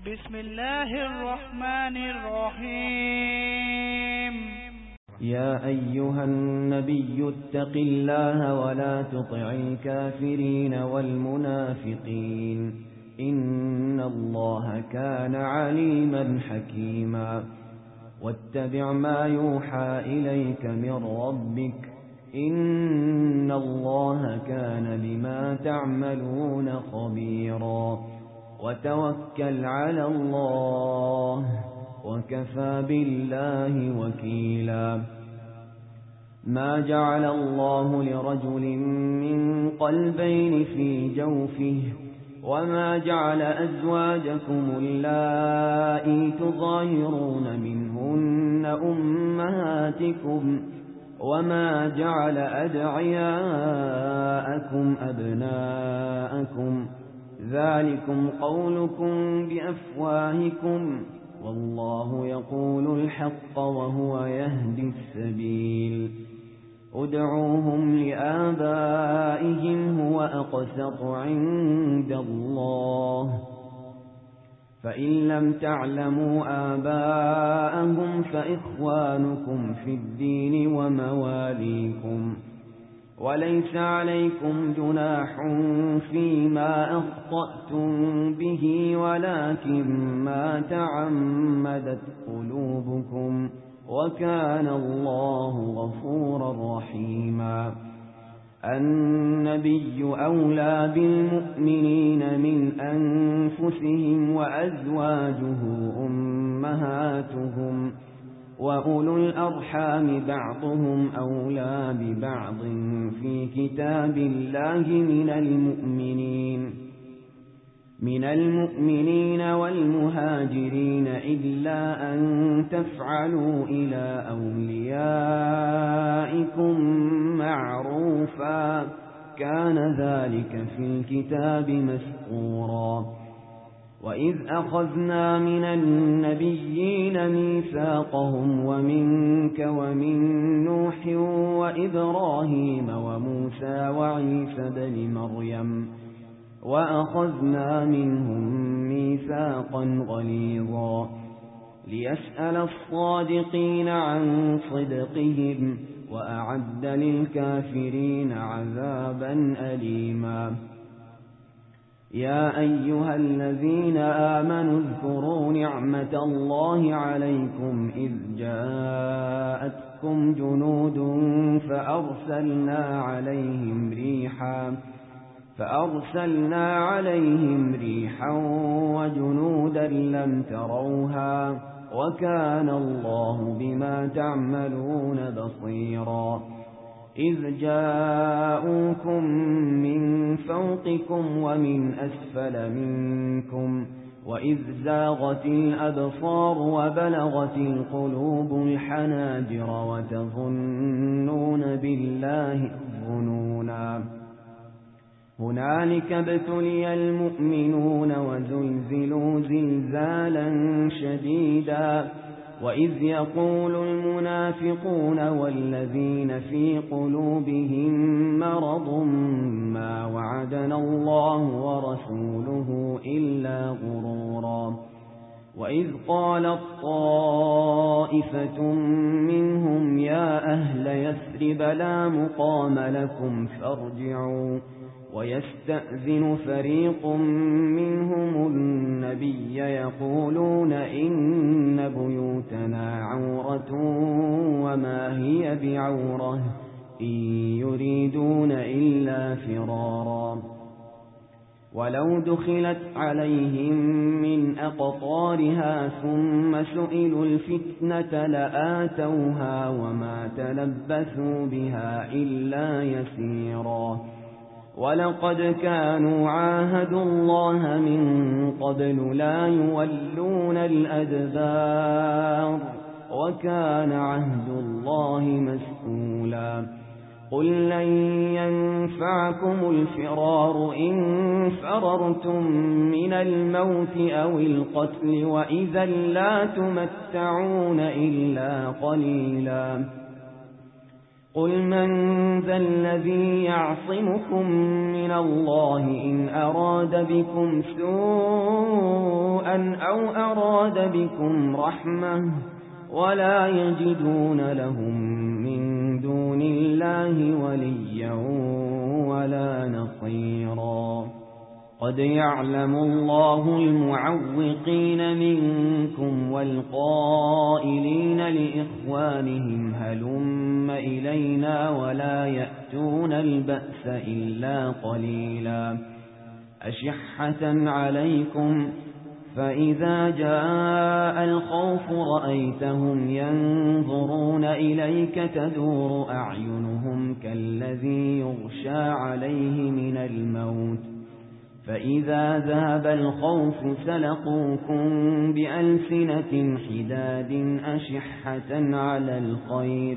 بسم الله الرحمن الرحيم. يا أيها النبي اتق الله ولا تطع الكافرين والمنافقين إن الله كان عليما حكيما واتبع ما يوحى إليك من ربك إن الله كان بما تعملون خبيرا وتوكل على الله وكفى بالله وكيلا ما جعل الله لرجل من قلبين في جوفه وما جعل أزواجكم اللائي تظاهرون منهن أمهاتكم وما جعل أدعياءكم أبناءكم ذلكم قولكم بأفواهكم والله يقول الحق وهو يهدي السبيل ادعوهم لآبائهم هو أقسط عند الله فإن لم تعلموا آباءهم فإخوانكم في الدين ومواليكم وليس عليكم جناح فيما أخطأتم به ولكن ما تعمدت قلوبكم وكان الله غفورا رحيما النبي أولى بالمؤمنين من أنفسهم وأزواجه أمهاتهم وأولو الأرحام بعضهم أولى ببعض في كتاب الله من المؤمنين والمهاجرين إلا أن تفعلوا إلى أوليائكم معروفا كان ذلك في الكتاب مسطورا وإذ أخذنا من النبيين ميثاقهم ومنك ومن نوح وإبراهيم وموسى وعيسى بن مريم وأخذنا منهم ميثاقا غليظا ليسأل الصادقين عن صدقهم وأعد للكافرين عذابا أليما يا أيها الذين آمنوا اذكروا نعمة الله عليكم إذ جاءتكم جنود فأرسلنا عليهم ريحا وجنودا لم تروها وكان الله بما تعملون بصيرا إذ جاءوكم من فوقكم ومن أسفل منكم وإذ زاغت الأبصار وبلغت القلوب الحناجر وتظنون بالله الظنونا هنالك ابتلي المؤمنون وزلزلوا زلزالا شديدا وإذ يقول المنافقون والذين في قلوبهم مرض ما وعدنا الله ورسوله إلا غرورا وإذ قالت طائفة منهم يا أهل يثرب لا مقام لكم فارجعوا ويستأذن فريق منهم النبي يقولون إن بيوتنا عورة وما هي بعورة إن يريدون إلا فرارا ولو دخلت عليهم من أقطارها ثم سئلوا الفتنة لآتوها وما تلبثوا بها إلا يسيرا ولقد كانوا عاهدوا الله من قبل لا يولون الأدبار وكان عهد الله مسؤولا قل لن ينفعكم الفرار إن فررتم من الموت أو القتل وإذا لا تمتعون إلا قليلا قل من ذا الذي يعصمكم من الله إن أراد بكم سوءا أو أراد بكم رحمة ولا يجدون لهم من دون الله وليا ولا نصيرا قد يعلم الله المعوقين منكم والقائلين لإخوانهم هلم إلينا ولا يأتون البأس إلا قليلا أشحة عليكم فإذا جاء الخوف رأيتهم ينظرون إليك تدور أعينهم كالذي يغشى عليه من الموت فإذا ذهب الخوف سلقوكم بألسنة حداد أشحة على الخير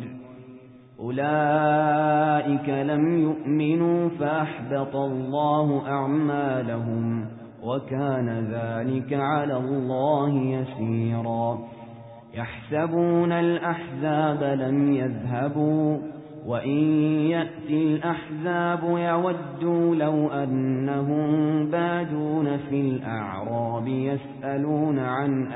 أولئك لم يؤمنوا فأحبط الله أعمالهم وكان ذلك على الله يسيرا يحسبون الأحزاب لم يذهبوا وإن يأتي الأحزاب يودوا لو أنهم بادون في الأعراب يسألون عن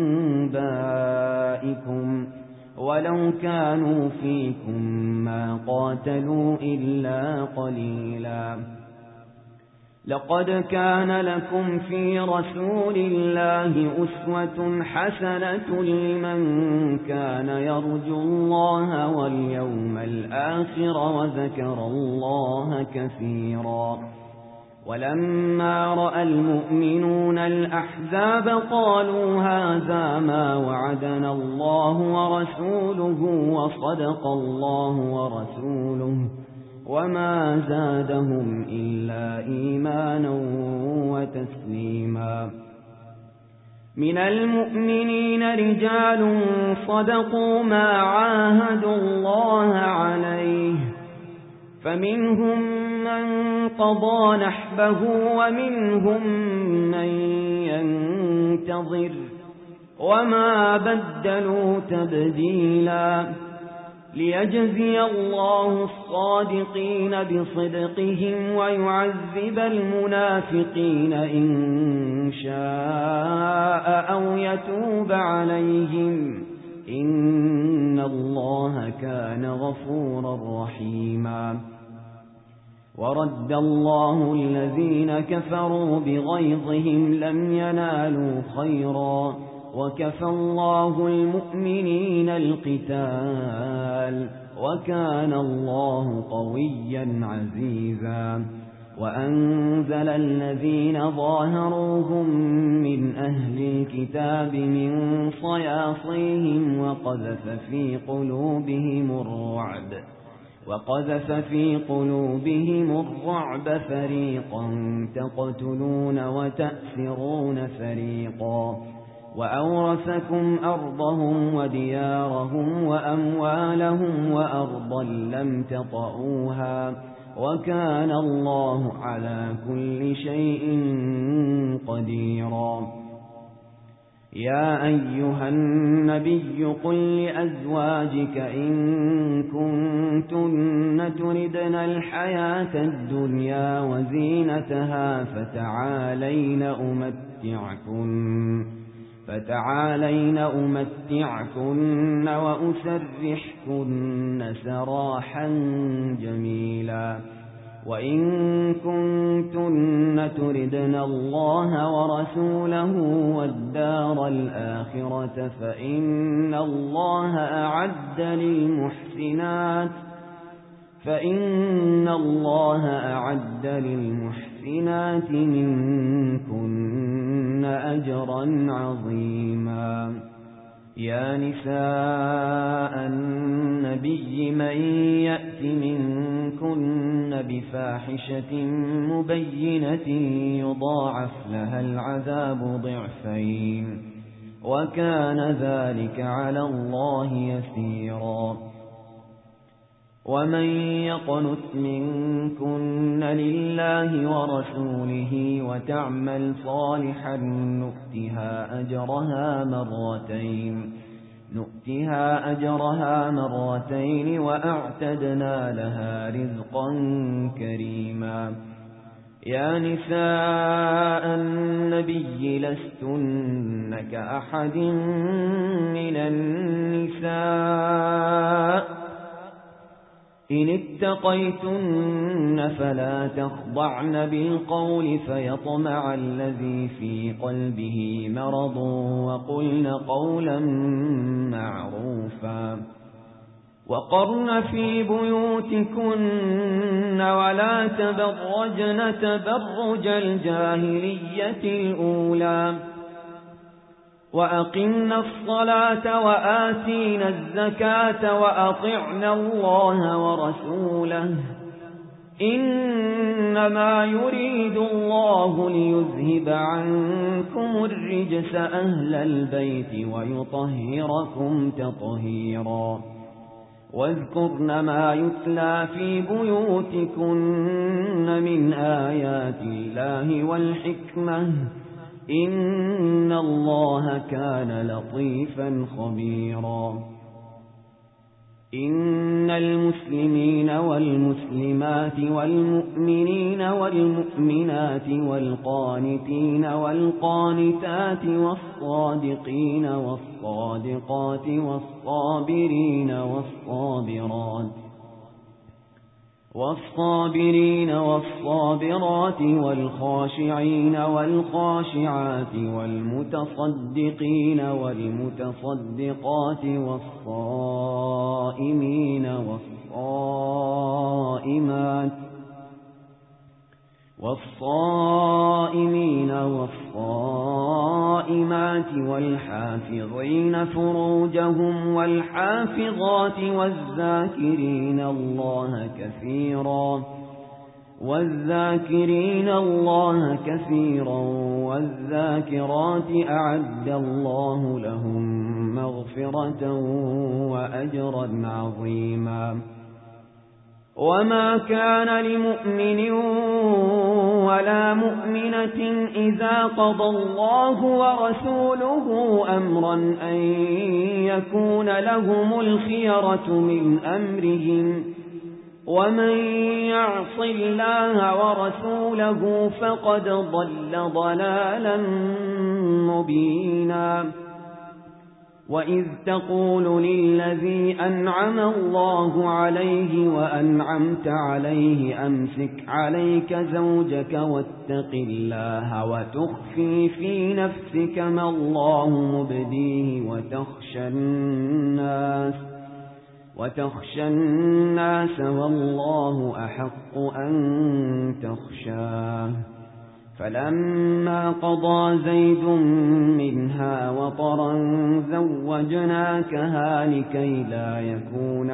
أنبائكم ولو كانوا فيكم ما قاتلوا إلا قليلا لقد كان لكم في رسول الله أسوة حسنة لمن كان يرجو الله واليوم الآخر وذكر الله كثيرا ولما رأى المؤمنون الأحزاب قالوا هذا ما وعدنا الله ورسوله وصدق الله ورسوله وما زادهم إلا إيمانا وتسليما من المؤمنين رجال صدقوا ما عاهدوا الله عليه فمنهم من قضى نحبه ومنهم من ينتظر وما بدلوا تبديلا ليجزي الله الصادقين بصدقهم ويعذب المنافقين إن شاء أو يتوب عليهم إن الله كان غفورا رحيما ورد الله الذين كفروا بغيظهم لم ينالوا خيرا وكفى الله المؤمنين القتال وكان الله قويا عزيزا وأنزل الذين ظاهروهم من أهل الكتاب من صياصيهم وقذف في قلوبهم الرعب فريقا تقتلون وتأسرون فريقا وأورثكم أرضهم وديارهم وأموالهم وأرضا لم تطئوها وكان الله على كل شيء قديرا يا أيها النبي قل لأزواجك إن كنتن تردن الحياة الدنيا وزينتها فتعالين أمتعكن وأسرحكن سراحا جميلا وإن كنتن تردن الله ورسوله والدار الآخرة فإن الله أعد للمحسنات منكن أجرا عظيما يا نساء النبي من يأت منكن بفاحشة مبينة يضاعف لها العذاب ضعفين وكان ذلك على الله يسيرا ومن يقنت منكن لله ورسوله وتعمل صالحا نؤتها أجرها مرتين نؤتها أجرها مرتين وأعتدنا لها رزقا كريما. يا نساء النبي لستن كأحد من النساء إن اتقيتن فلا تخضعن بالقول فيطمع الذي في قلبه مرض وقلن قولا معروفا. وقرن في بيوتكن ولا تبرجن تبرج الجاهلية الأولى وأقمنا الصلاة وآتينا الزكاة وأطعنا الله ورسوله إنما يريد الله ليذهب عنكم الرجس أهل البيت ويطهركم تطهيرا. واذكرن ما يتلى في بيوتكن من آيات الله والحكمة إن الله كان لطيفا خبيرا. إن المسلمين والمسلمات والمؤمنين والمؤمنات والقانتين والقانتات والصادقين والصادقات والصابرين والصابرات والخاشعين والخاشعات والمتصدقين والمتصدقات والصائمين والصائمات والحافظين فروجهم والحافظات والذاكرين الله كثيرا والذاكرات أعد الله لهم مغفرة وأجرا عظيما. وما كان لمؤمن ولا مؤمنة إذا قضى الله ورسوله أمرا أن يكون لهم الخيرة من أمرهم ومن يعص الله ورسوله فقد ضل ضلالا مبينا. وإذ تقول للذي أنعم الله عليه وأنعمت عليه أمسك عليك زوجك واتق الله وتخفي في نفسك ما الله مبديه وتخشى الناس والله أحق أن تخشاه. فلما قضى زيد منها وطرا زوجناكها لكي لا يكون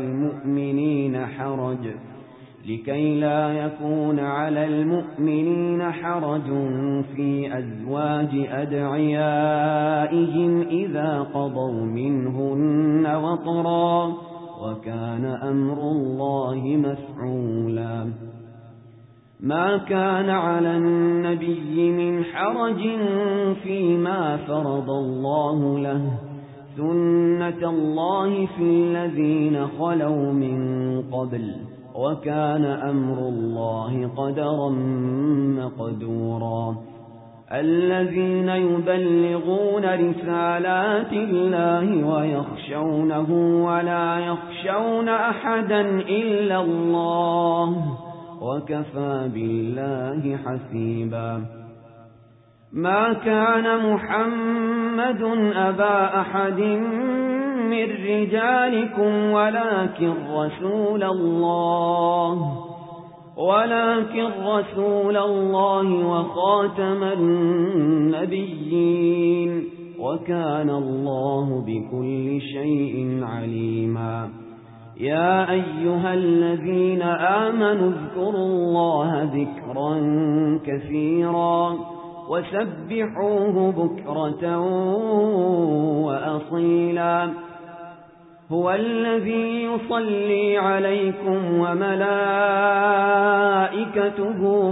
على المؤمنين حرج في أزواج أدعيائهم إذا قضوا منهن وطرا وكان أمر الله مفعولا. ما كان على النبي من حرج فيما فرض الله له سنة الله في الذين خلوا من قبل وكان أمر الله قدرا مقدورا. الذين يبلغون رسالات الله ويخشونه ولا يخشون أحدا إلا الله وكفى بالله حسيبا. ما كان محمد أبا أحد من رجالكم ولكن رسول الله وخاتم النبيين وكان الله بكل شيء عليما. يا أيها الذين آمنوا اذكروا الله ذكرا كثيرا وسبحوه بكرة وأصيلا. هو الذي يصلي عليكم وملائكته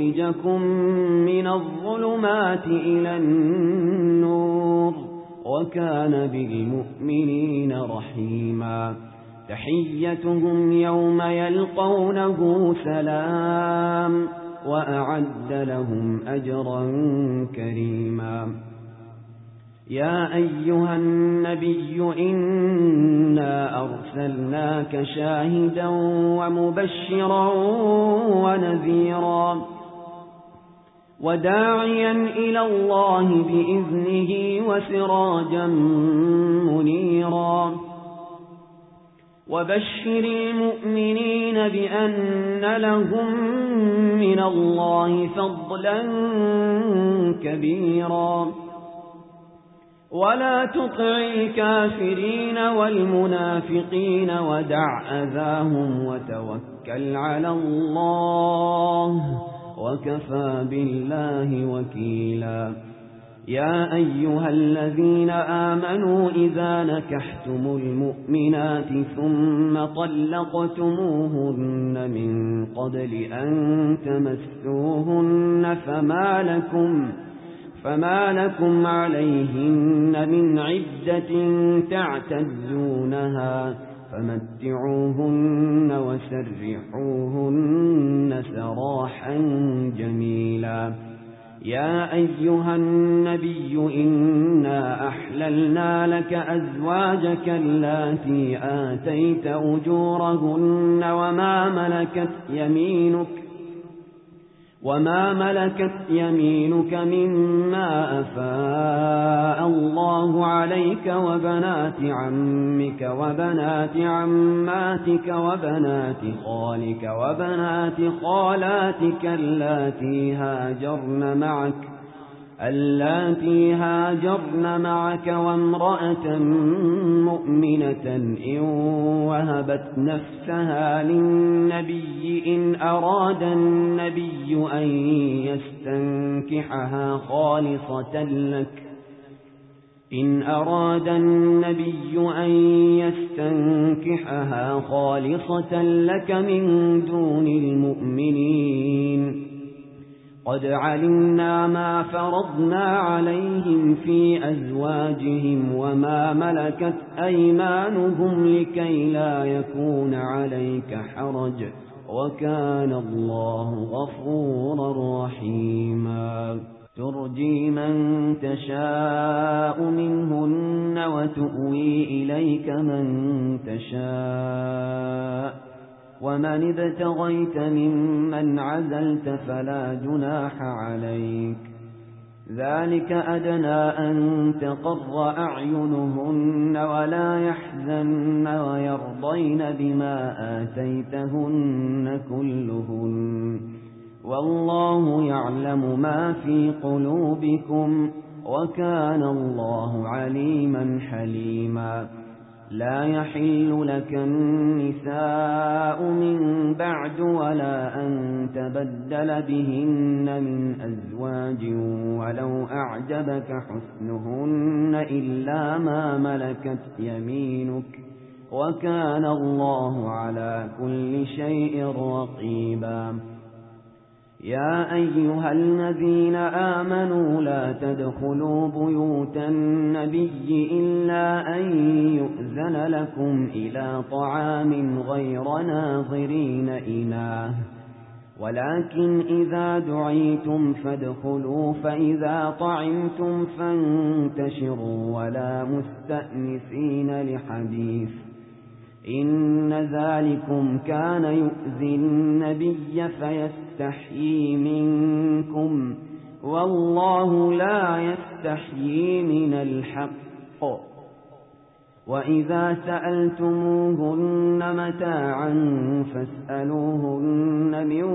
ليخرجكم من الظلمات إلى النور وكان بالمؤمنين رحيما تحيتهم يوم يلقونه سلام وأعد لهم أجرا كريما يا أيها النبي إنا أرسلناك شاهدا ومبشرا ونذيرا وداعيا إلى الله بإذنه وسراجا منيرا وبشر المؤمنين بأن لهم من الله فضلا كبيرا ولا تطع الكافرين والمنافقين ودع أذاهم وتوكل على الله وكفى بالله وكيلا يا أيها الذين آمنوا إذا نكحتم المؤمنات ثم طلقتموهن من قبل أن تمسوهن فما لكم عليهن من عدة تعتدونها فمتعوهن وسرحوهن سراحا جميلا يا أيها النبي إنا أحللنا لك أزواجك اللاتي آتيت أجورهن وما ملكت يمينك مما أفاء الله عليك وبنات عمك وبنات عماتك وبنات خالك وبنات خالاتك اللاتي هاجرن معك وامرأة مؤمنة إن وهبت نفسها للنبي إن أراد النبي أن يستنكحها خالصة لك من دون المؤمنين قد علمنا ما فرضنا عليهم في أزواجهم وما ملكت أيمانهم لكي لا يكون عليك حرج وكان الله غفورا رحيما ترجي من تشاء منهن وتؤوي إليك من تشاء ومن ابتغيت ممن عزلت فلا جناح عليك ذلك أدنى أن تقر أعينهن ولا يحزن ويرضين بما آتيتهن كلهن والله يعلم ما في قلوبكم وكان الله عليما حليما لا يحل لك النساء من بعد ولا أن تبدل بهن من أزواج ولو أعجبك حسنهن إلا ما ملكت يمينك وكان الله على كل شيء رقيبا يا أيها الذين آمنوا لا تدخلوا بيوت النبي إلا أن يؤذن لكم إلى طعام غير ناظرين إناه ولكن إذا دعيتم فادخلوا فإذا طعمتم فانتشروا ولا مستأنسين لحديث إن ذلكم كان يؤذي النبي فيستحيي منكم والله لا يستحيي من الحق وإذا سألتموهن متاعا فاسألوهن من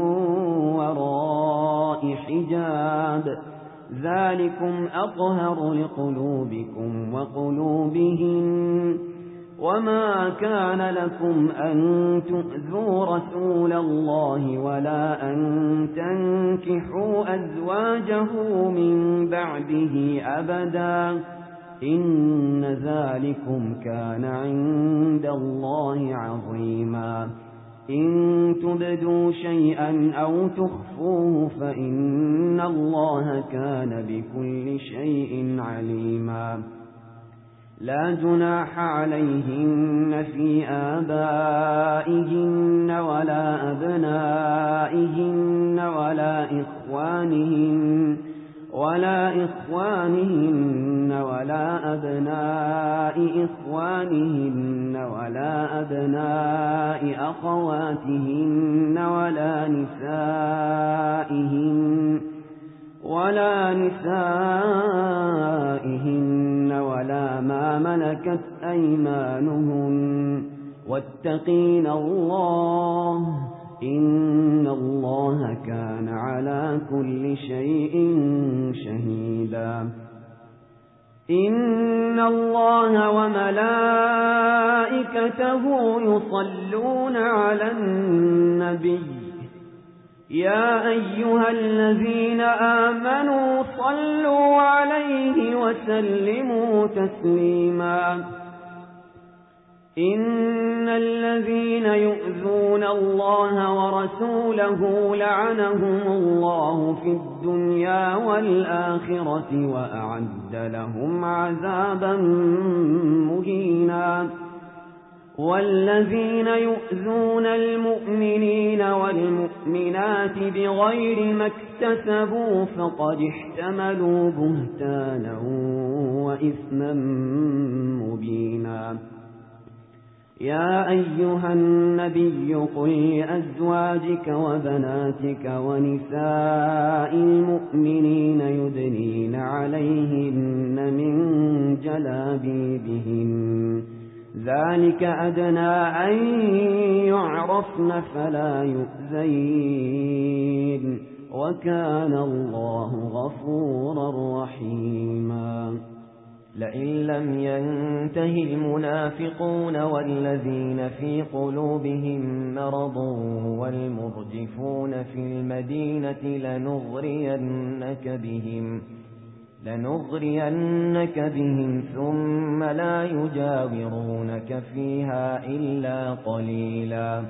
وراء حجاب ذلكم أطهر لقلوبكم وقلوبهن وما كان لكم أن تؤذوا رسول الله ولا أن تنكحوا أزواجه من بعده أبدا إن ذلكم كان عند الله عظيما إن تبدوا شيئا أو تخفوه فإن الله كان بكل شيء عليما لا جناح عليهن في آبائهن ولا أبنائهن ولا إخوانهن ولا أبناء إخوانهن ولا أبناء أخواتهن ولا نسائهن ولا ما ملكت أيمانهن واتقين الله إن الله كان على كل شيء شهيدا إن الله وملائكته يصلون على النبي يا أيها الذين آمنوا صلوا عليه وسلموا تسليما إن الذين يؤذون الله ورسوله لعنهم الله في الدنيا والآخرة وأعد لهم عذابا مهينا والذين يؤذون المؤمنين والمؤمنات بغير ما اكتسبوا فقد احتملوا بهتانا وإثما مبينا يا أيها النبي قل لأزواجك وبناتك ونساء المؤمنين يدنين عليهن من جلابيبهن ذلك أدنى أن يعرفن فلا يؤذين وكان الله غفورا رحيما لئن لم ينته المنافقون والذين في قلوبهم مرض والمرجفون في المدينة لنغرينك بهم ثم لا يجاورونك فيها إلا قليلا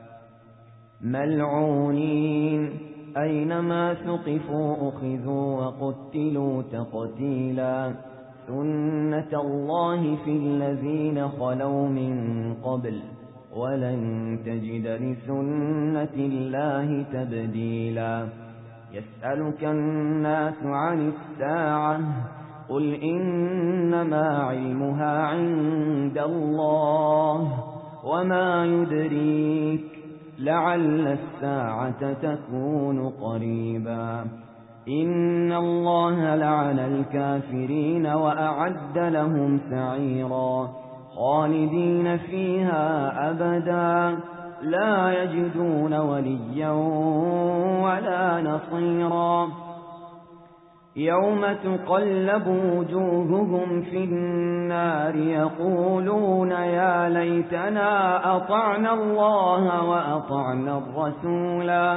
ملعونين أينما ثقفوا أخذوا وقتلوا تقتيلا سنة الله في الذين خلوا من قبل ولن تجد لسنة الله تبديلا يسألك الناس عن الساعة قل إنما علمها عند الله وما يدريك لعل الساعة تكون قريبا إن الله لعن الكافرين وأعد لهم سعيرا خالدين فيها أبدا لا يجدون وليا ولا نصيرا يوم تقلب وجوههم في النار يقولون يا ليتنا أطعنا الله وأطعنا الرسولا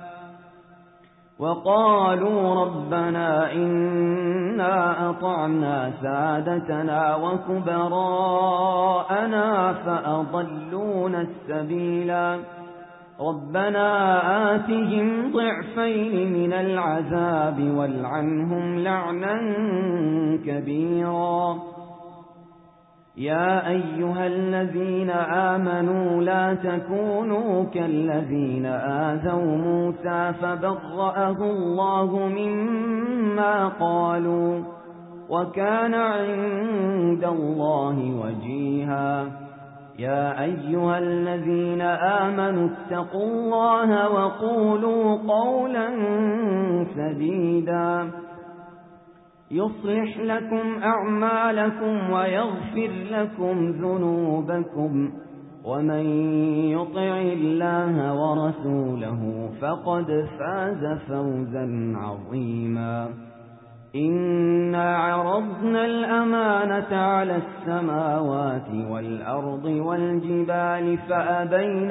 وقالوا ربنا إنا أطعنا سادتنا وكبراءنا فأضلونا السبيلا ربنا آتهم ضعفين من العذاب والعنهم لعنا كبيرا يا أيها الذين آمنوا لا تكونوا كالذين آذوا موسى فبرأه الله مما قالوا وكان عند الله وجيها يا أيها الذين آمنوا اتقوا الله وقولوا قولا سديدا يصلح لكم أعمالكم ويغفر لكم ذنوبكم ومن يطع الله ورسوله فقد فاز فوزا عظيما إنا عرضنا الأمانة على السماوات والأرض والجبال فأبين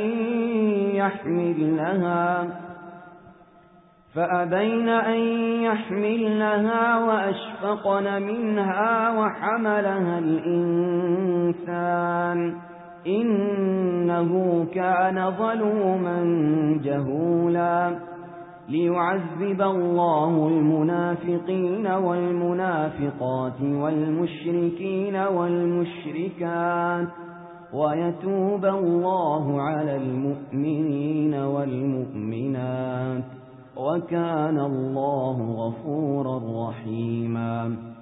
أن يحملنها وأشفقن منها وحملها الإنسان إنه كان ظلوما جهولا ليعذب الله المنافقين والمنافقات والمشركين والمشركات ويتوب الله على المؤمنين والمؤمنات وكان الله غفورا رحيما